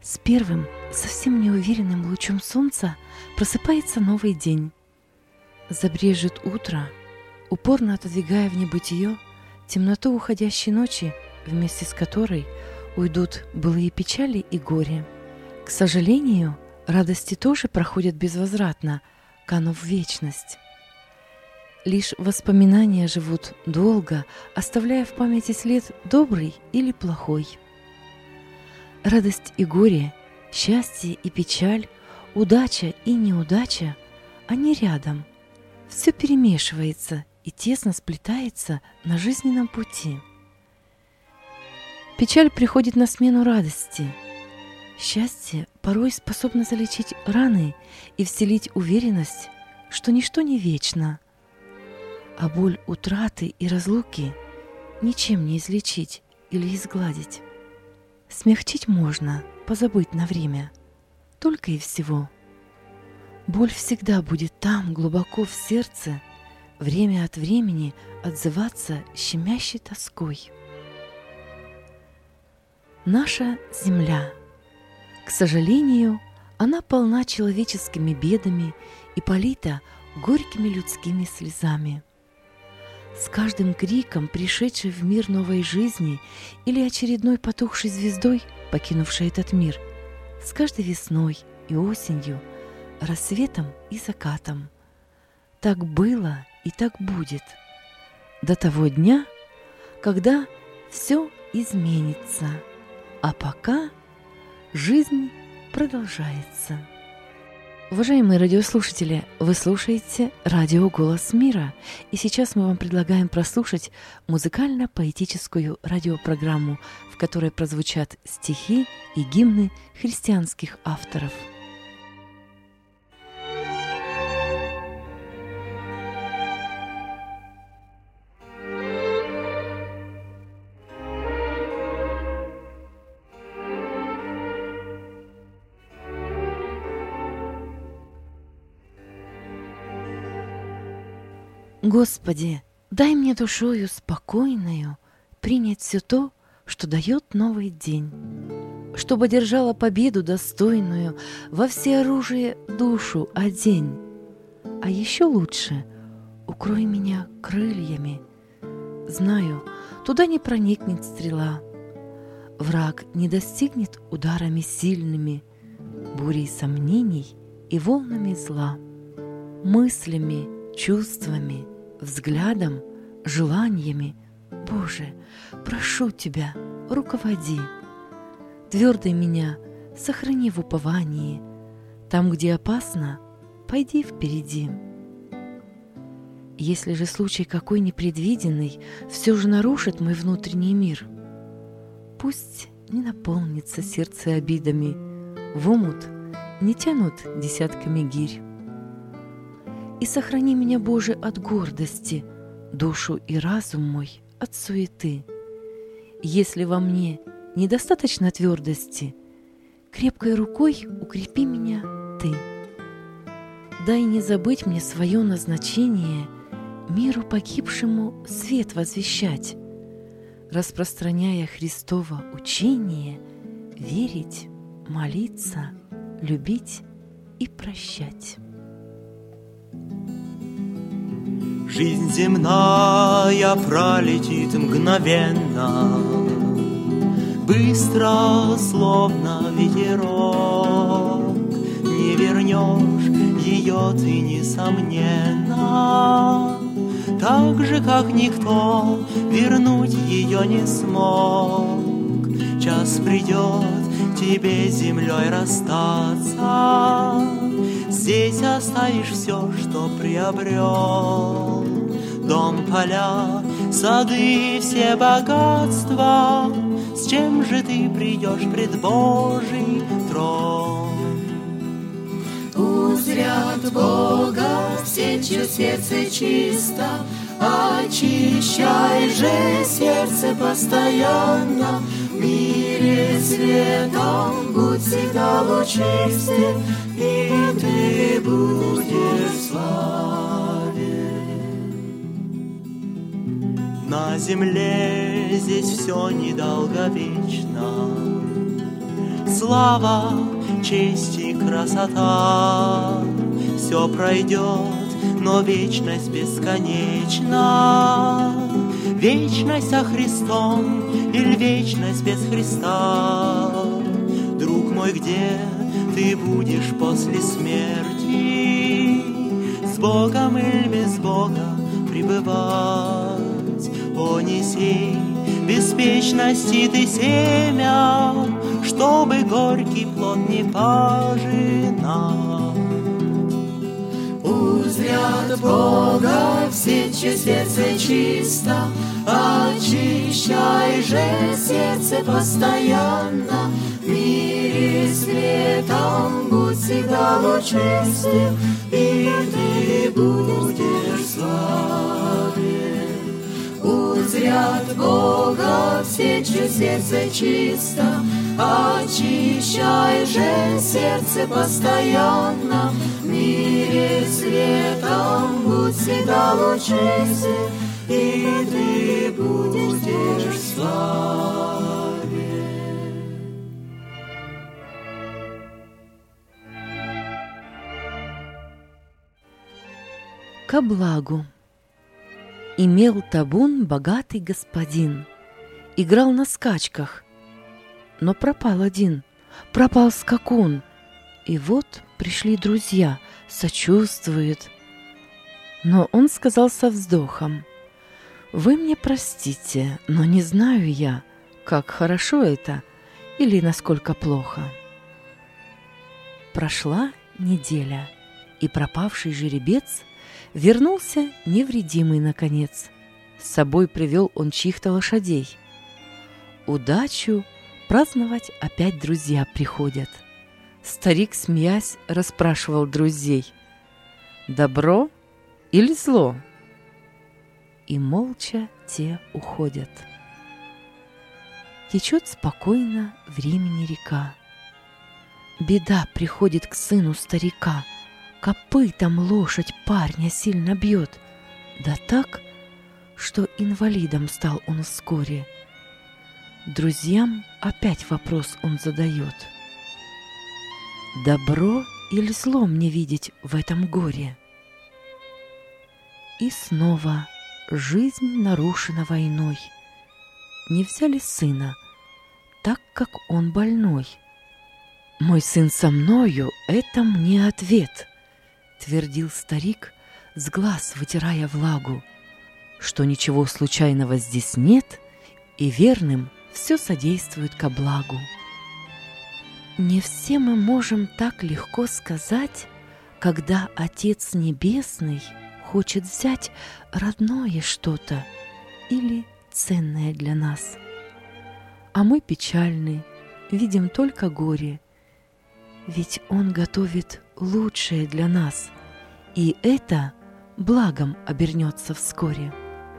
С первым, совсем неуверенным лучом солнца просыпается новый день. Забрежет утро, упорно отодвигая в небытие темноту уходящей ночи, вместе с которой уйдут былые печали и горе. К сожалению, радости тоже проходят безвозвратно, канув в вечность. Лишь воспоминания живут долго, оставляя в памяти след добрый или плохой. Радость и горе, счастье и печаль, удача и неудача — они рядом. Все перемешивается и тесно сплетается на жизненном пути. Печаль приходит на смену радости. Счастье порой способно залечить раны и вселить уверенность, что ничто не вечно, а боль утраты и разлуки ничем не излечить или изгладить. Смягчить можно, позабыть на время, только и всего. Боль всегда будет там, глубоко в сердце, время от времени отзываться щемящей тоской. Наша земля. К сожалению, она полна человеческими бедами и полита горькими людскими слезами. С каждым криком, пришедшей в мир новой жизни, или очередной потухшей звездой, покинувшей этот мир, с каждой весной и осенью, рассветом и закатом. Так было и так будет до того дня, когда все изменится, а пока жизнь продолжается. Уважаемые радиослушатели, вы слушаете радио «Голос мира», и сейчас мы вам предлагаем прослушать музыкально-поэтическую радиопрограмму, в которой прозвучат стихи и гимны христианских авторов. Господи, дай мне душою спокойною принять все то, что дает новый день, чтобы одержала победу достойную, во всеоружие душу одень. А еще лучше укрой меня крыльями. Знаю, туда не проникнет стрела, враг не достигнет ударами сильными, бурей сомнений и волнами зла. Мыслями, чувствами, взглядом, желаниями, Боже, прошу Тебя, руководи. Твердой меня сохрани в уповании. Там, где опасно, пойди впереди. Если же случай какой непредвиденный все же нарушит мой внутренний мир, пусть не наполнится сердце обидами, в омут не тянут десятками гирь. И сохрани меня, Боже, от гордости, душу и разум мой от суеты. Если во мне недостаточно твердости, крепкой рукой укрепи меня Ты. Дай не забыть мне свое назначение, миру погибшему свет возвещать, распространяя Христово учение, верить, молиться, любить и прощать. Жизнь земная пролетит мгновенно, быстро, словно ветерок. Не вернешь ее ты, несомненно, так же, как никто вернуть ее не смог. Час придет тебе с землей расстаться, здесь оставишь все, что приобрел. Дом, поля, сады, все богатства. С чем же ты придешь пред Божий трон? Узрят Бога все, чье сердце чисто, очищай же сердце постоянно. В мире светом будь всегда лучистый, и ты будешь славен. На земле здесь все недолговечно, слава, честь и красота. Все пройдет, но вечность бесконечна. Вечность со Христом или вечность без Христа? Друг мой, где ты будешь после смерти? С Богом или без Бога пребывать? О, не сей беспечности ты семя, чтобы горький плод не пожинать. Узрят Бога все, чье сердце чисто, очищай же сердце постоянно. В мире светом будь всегда лучистым, и ты будешь славен. Узрят Бога все, чье сердце чисто, очищай же сердце постоянно. В мире светом будь всегда лучистым, и ты будешь славен. Ко благу. Имел табун богатый господин, играл на скачках, но пропал один, пропал скакун. И вот пришли друзья, сочувствуют. Но он сказал со вздохом: «Вы мне простите, но не знаю я, как хорошо это или насколько плохо». Прошла неделя, и пропавший жеребец вернулся невредимый наконец. С собой привел он чьих-то лошадей. Удачу праздновать опять друзья приходят. Старик, смеясь, расспрашивал друзей: «Добро или зло?» И молча те уходят. Течет спокойно времени река. Беда приходит к сыну старика. Копытом лошадь парня сильно бьет, да так, что инвалидом стал он вскоре. Друзьям опять вопрос он задает: «Добро или зло мне видеть в этом горе?» И снова жизнь нарушена войной. Не взяли сына, так как он больной. «Мой сын со мною — это мне ответ», — твердил старик, с глаз вытирая влагу, что ничего случайного здесь нет, и верным все содействует ко благу. Не все мы можем так легко сказать, когда Отец Небесный хочет взять родное что-то или ценное для нас. А мы печальны, видим только горе, ведь Он готовит лучшее для нас, и это благом обернется вскоре.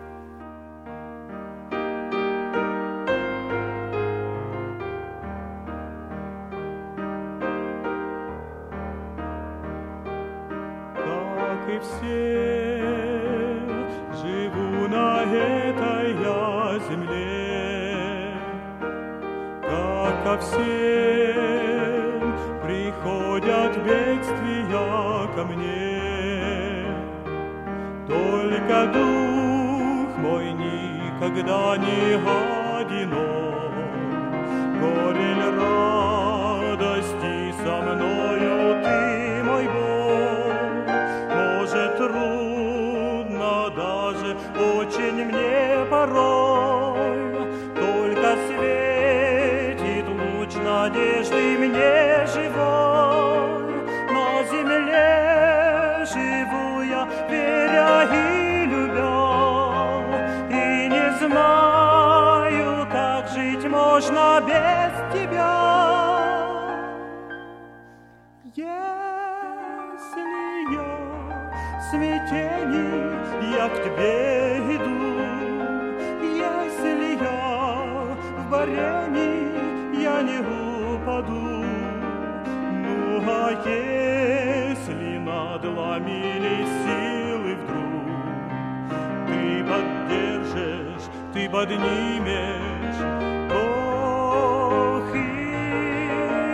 Как и все, живу на этой я земле, как ко всем приходят бедствия ко мне, только дух мой никогда не одинок, горе ль радости со мною ты, мой Бог. Может, трудно даже очень мне порой, только светит луч надежды мне живой. На земле живу я, веря и любя, и не знаю, как жить можно без тебя. Если я в смятении, я к тебе иду, если я в борении, я не упаду. Ну, а если надломились силы вдруг, ты поддержишь, ты поднимешь, Бог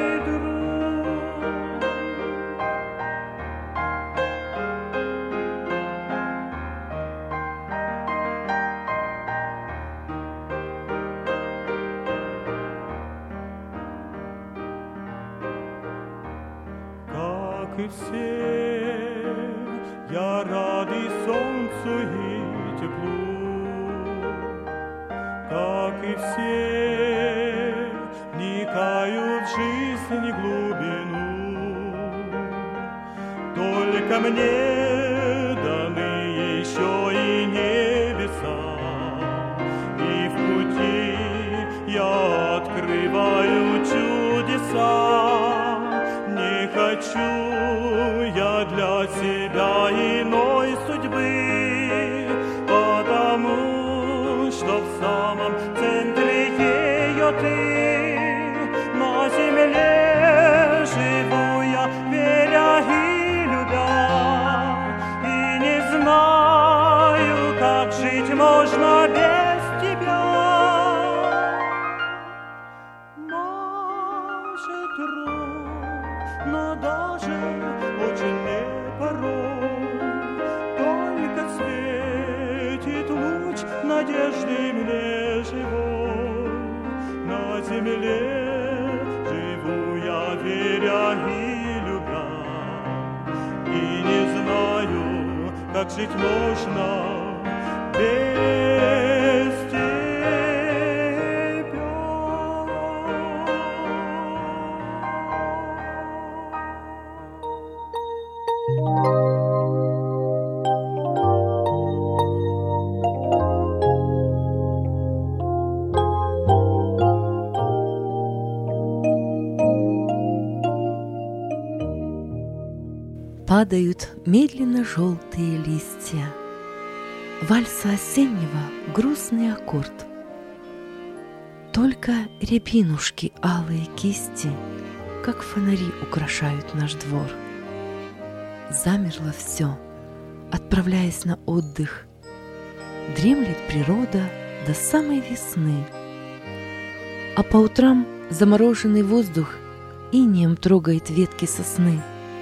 и все, я рад и солнцу, и теплу. Как и все, вникаю в жизнь глубину. Только мне даны еще и небеса, и в пути я открываю чудеса. Не хочу я для себя иной судьбы, потому что в самом центре ее ты. На земле живу я, веря и любя, и не знаю, как жить можно без тебя. Может, трудно даже очень не порой, только светит луч надежды мне живой. На земле живу я, веря и любя, и не знаю, как жить можно без тебя. Падают медленно желтые листья. Вальса осеннего грустный аккорд. Только рябинушки алые кисти, как фонари, украшают наш двор. Замерло все, отправляясь на отдых. Дремлет природа до самой весны. А по утрам замороженный воздух инеем трогает ветки сосны.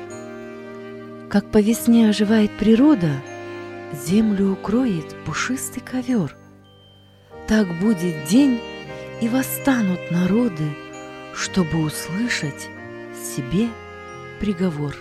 Как по весне оживает природа, землю укроет пушистый ковер. Так будет день, и восстанут народы, чтобы услышать себе приговор.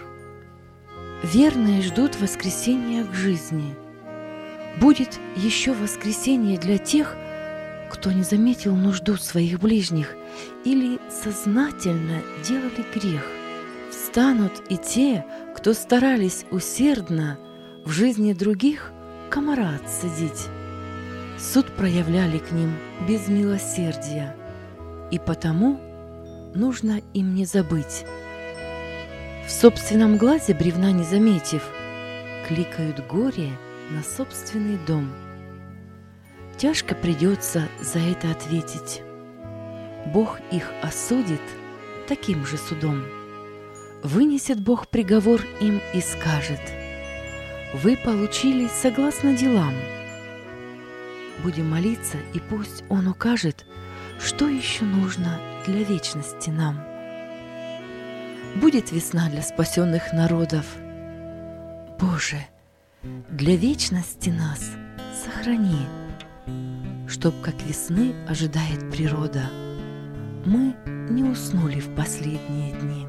Верные ждут воскресения к жизни. Будет еще воскресенье для тех, кто не заметил нужду своих ближних или сознательно делали грех. Встанут и те, кто старались усердно в жизни других комара отсадить. Суд проявляли к ним без милосердия, и потому нужно им не забыть. В собственном глазе бревна не заметив, кликают горе на собственный дом. Тяжко придется за это ответить. Бог их осудит таким же судом. Вынесет Бог приговор им и скажет: вы получили согласно делам. Будем молиться, и пусть Он укажет, что еще нужно для вечности нам. Будет весна для спасенных народов. Боже, для вечности нас сохрани, чтоб, как весны ожидает природа, мы не уснули в последние дни.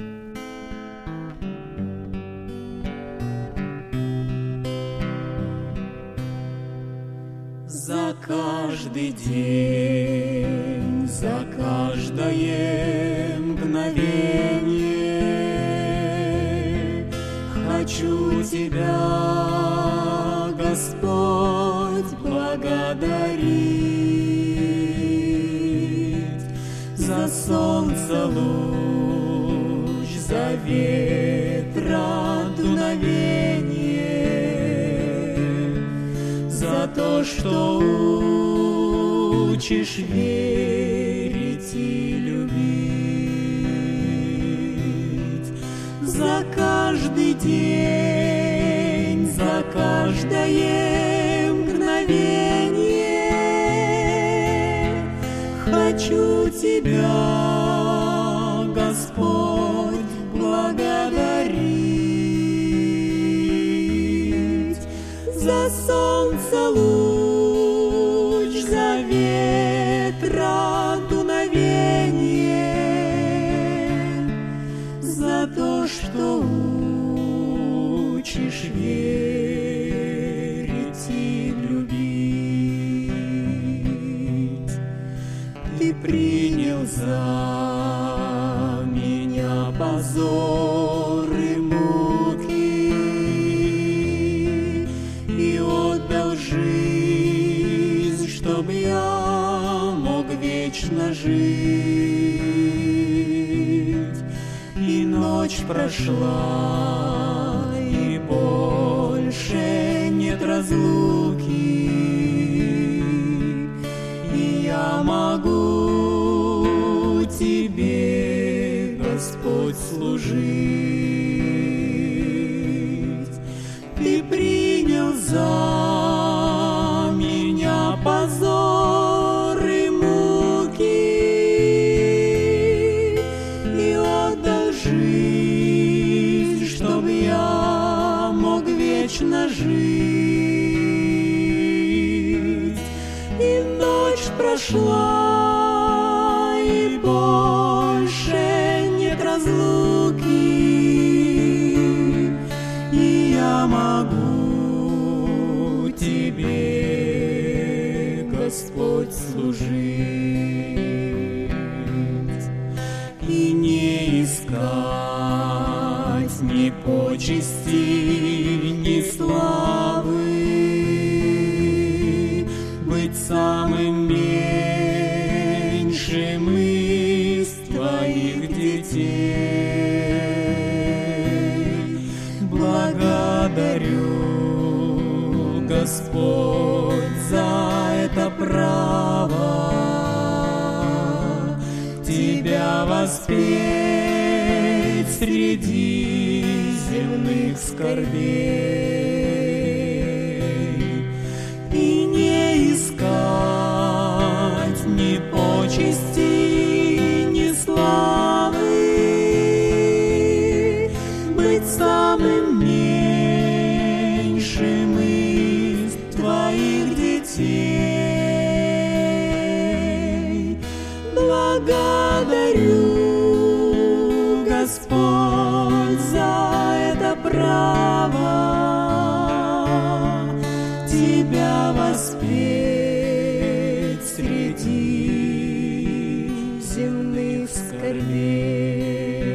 За каждый день, за каждое мгновение хочу Тебя, Господь, благодарить за солнце луч, за ветра дуновение, за то, что учишь верить и любить. За каждый день, за каждое мгновение хочу Тебя, Господь, благодарить за солнце луч, за ветра дуновение, за то, что лишь верить и любить. Ты принял за меня позор и муки и отдал жизнь, чтоб я мог вечно жить. И ночь прошла, и больше нет разлуки, и я могу Тебе, Господь, служить. Ты принял за меня позор и муки и отдал жизнь, чтоб я мог вечно жить. И ночь прошла, и больше нет разлуки, и я могу Тебе, Господь, служить. И не искать ни почести, ни славы, быть самым меньшим из Твоих детей. Благодарю, Господь, за это право Тебя воспеть среди земных скорбей. И не искать ни почести, ни славы, быть самым меньшим из Твоих детей. Благодарю, Господь, за это право Тебя воспеть среди земных скорбей.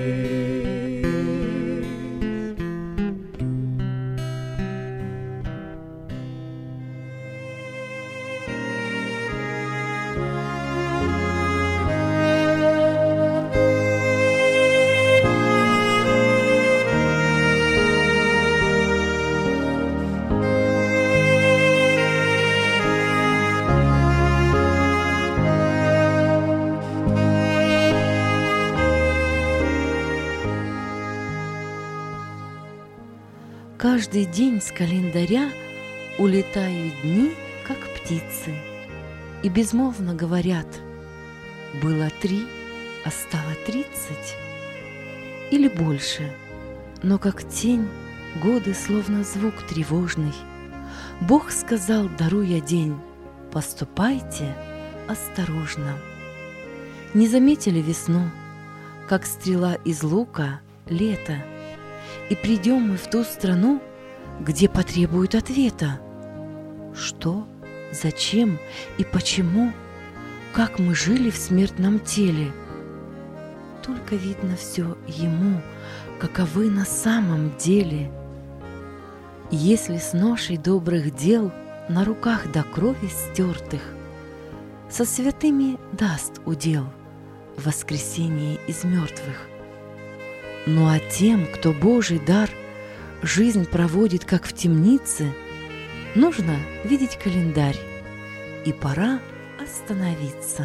Каждый день с календаря улетают дни, как птицы, и безмолвно говорят: было 3, а стало 30, или больше, но как тень годы, словно звук тревожный. Бог сказал, даруя день: поступайте осторожно. Не заметили весну, как стрела из лука лето, и придем мы в ту страну, где потребуют ответа. Что, зачем и почему, как мы жили в смертном теле? Только видно все Ему, каковы на самом деле. Если с ношей добрых дел на руках до крови стертых, со святыми даст удел в воскресении из мертвых. Ну а тем, кто Божий дар жизнь проводит, как в темнице, нужно видеть календарь, и пора остановиться.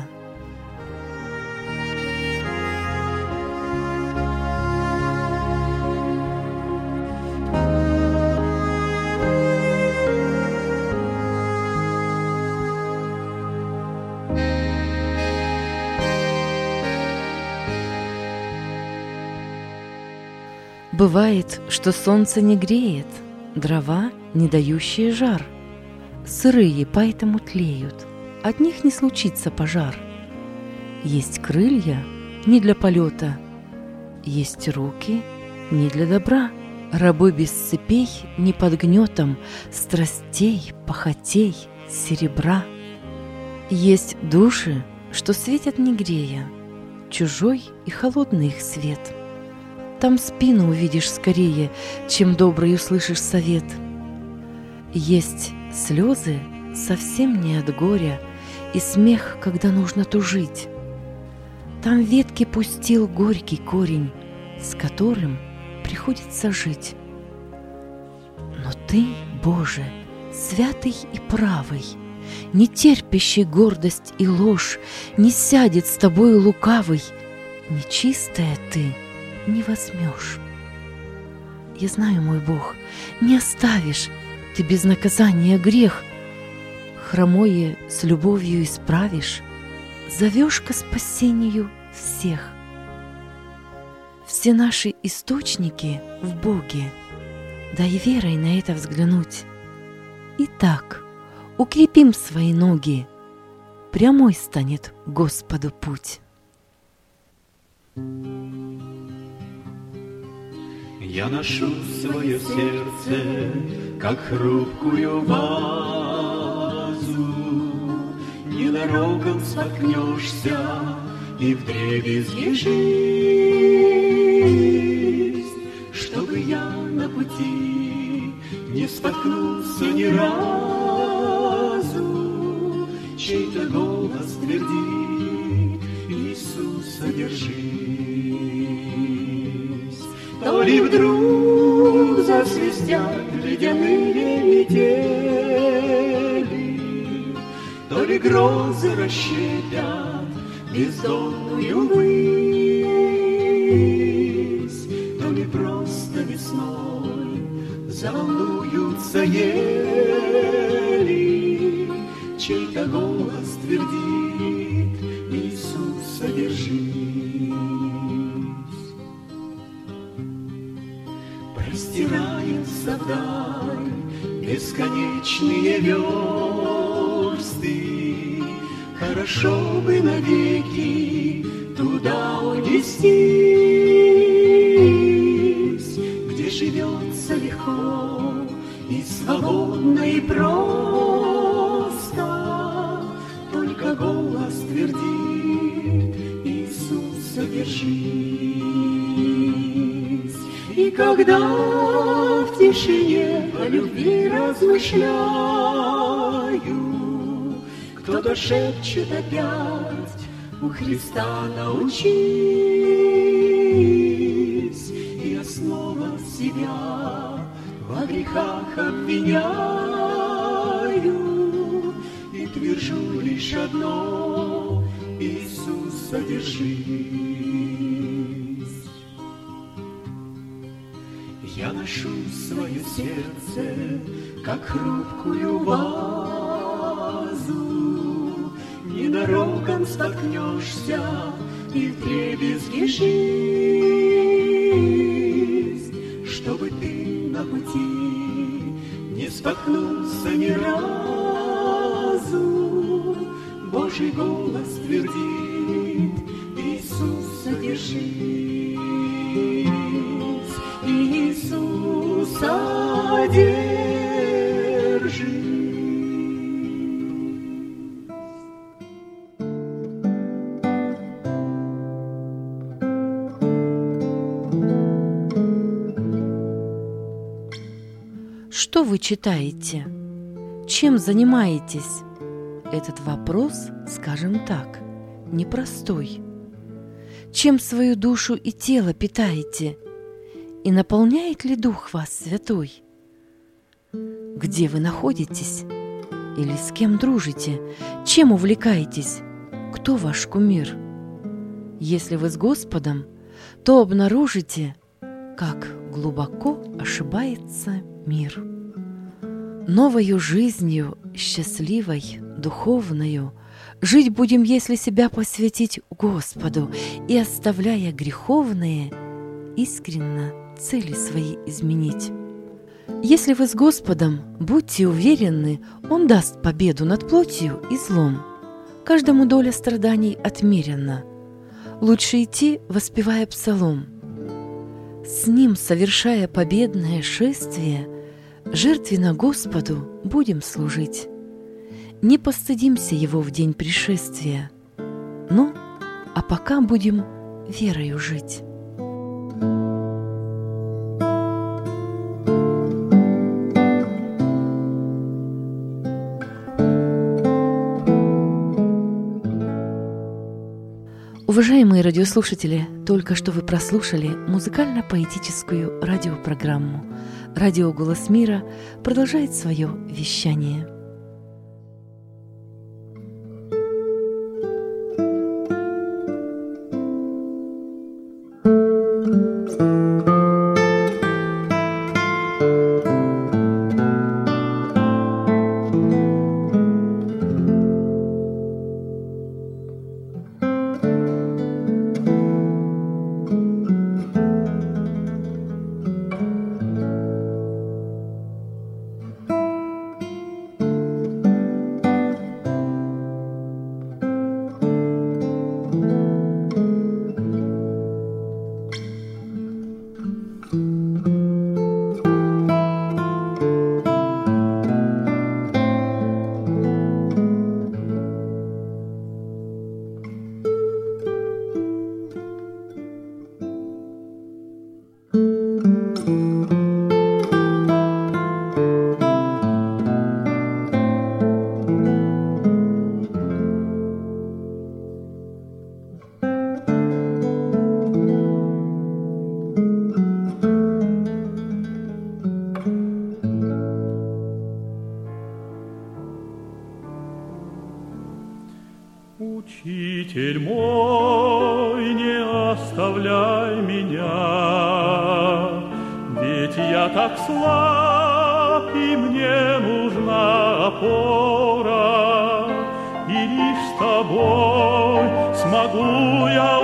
Бывает, что солнце не греет, дрова, не дающие жар, сырые, поэтому тлеют, от них не случится пожар. Есть крылья не для полета, есть руки не для добра, Рабы без цепей, не под гнетом страстей, похотей, серебра. Есть души, что светят не грея, чужой и холодный их свет. Там спину увидишь скорее, чем добрый услышишь совет. Есть слезы совсем не от горя и смех, когда нужно тужить. Там ветки пустил горький корень, с которым приходится жить. Но ты, Боже, святый и правый, не терпящий гордость и ложь, не сядет с тобою лукавый, нечистая ты не возьмешь. Я знаю, мой Бог, не оставишь ты без наказания грех, хромое с любовью исправишь, зовешь ко спасению всех. Все наши источники в Боге, дай верой на это взглянуть. Итак, укрепим свои ноги, прямой станет Господу путь. Я ношу свое сердце, как хрупкую вазу, ненароком споткнешься и вдребезги жизнь, чтобы я на пути не споткнулся ни разу, чей-то голос твердит: Иисуса держись. То ли вдруг засвистят ледяные метели, то ли грозы расщепят бездонную высь, то ли просто весной заволнуются ели, чей-то голос твердит: Иисуса держись. Простираются вдаль бесконечные версты, хорошо бы навеки туда унестись, где живется легко и свободно и просто, только голос твердит: Иисуса держись. И когда в тишине о любви размышляю, кто-то шепчет опять: у Христа научись. И я снова себя во грехах обвиняю и твержу лишь одно: Иисуса держись. Я ношу свое сердце, как хрупкую вазу, ненароком споткнешься и вдребезги жизнь, чтобы ты на пути не споткнулся ни разу. Божий голос твердит: Иисуса держись. Иисуса держись. Что вы читаете? Чем занимаетесь? Этот вопрос, скажем так, непростой. Чем свою душу и тело питаете? И наполняет ли Дух вас Святой? Где вы находитесь? Или с кем дружите? Чем увлекаетесь? Кто ваш кумир? Если вы с Господом, то обнаружите, как глубоко ошибается мир. Новою жизнью, счастливой, духовною, жить будем, если себя посвятить Господу и, оставляя греховные, искренно цели свои изменить. Если вы с Господом, будьте уверены, Он даст победу над плотью и злом. Каждому доля страданий отмерена. Лучше идти, воспевая псалом: С Ним, совершая победное шествие, жертвенно Господу будем служить. Не постыдимся Его в день пришествия, ну, а пока будем верою жить. Уважаемые радиослушатели, только что вы прослушали музыкально-поэтическую радиопрограмму. Радио «Голос мира» продолжает свое вещание. Учитель мой, не оставляй меня, ведь я так слаб, и мне нужна опора, и лишь с тобой смогу я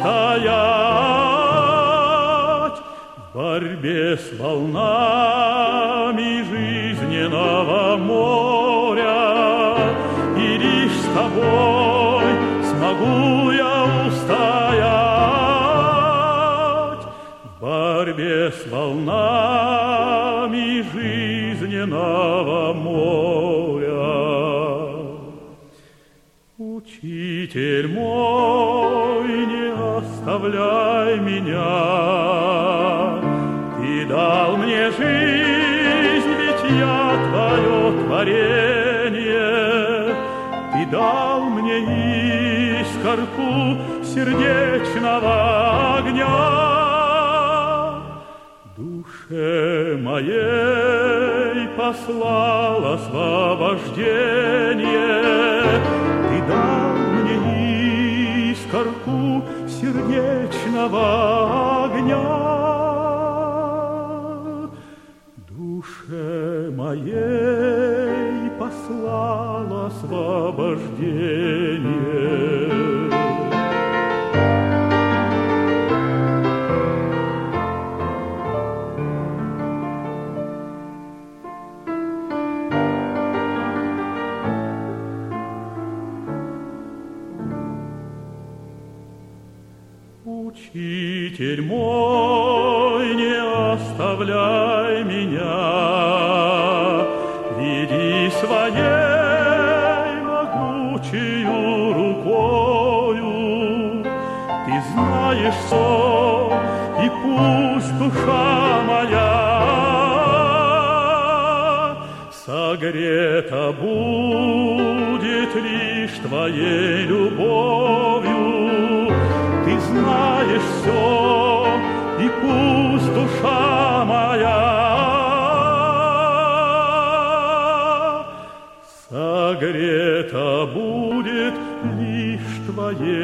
устоять в борьбе с волнами жизненного моря, и лишь с тобой смогу я устоять в борьбе с волнами жизненного моря. Учитель мой, не оставляй меня, ты дал мне жизнь, ведь я твое творение, ты дал мне искорку сердечного огня. Душе моей послал освобождение, ты дал мне искорку сердечного огня. Душе моей послал освобождение. Учитель мой, не оставляй меня, веди своей могучею рукою. Ты знаешь все, и пусть душа моя согрета будет лишь твоей любовью. Ты знаешь все, и пусть душа моя согрета будет лишь твоей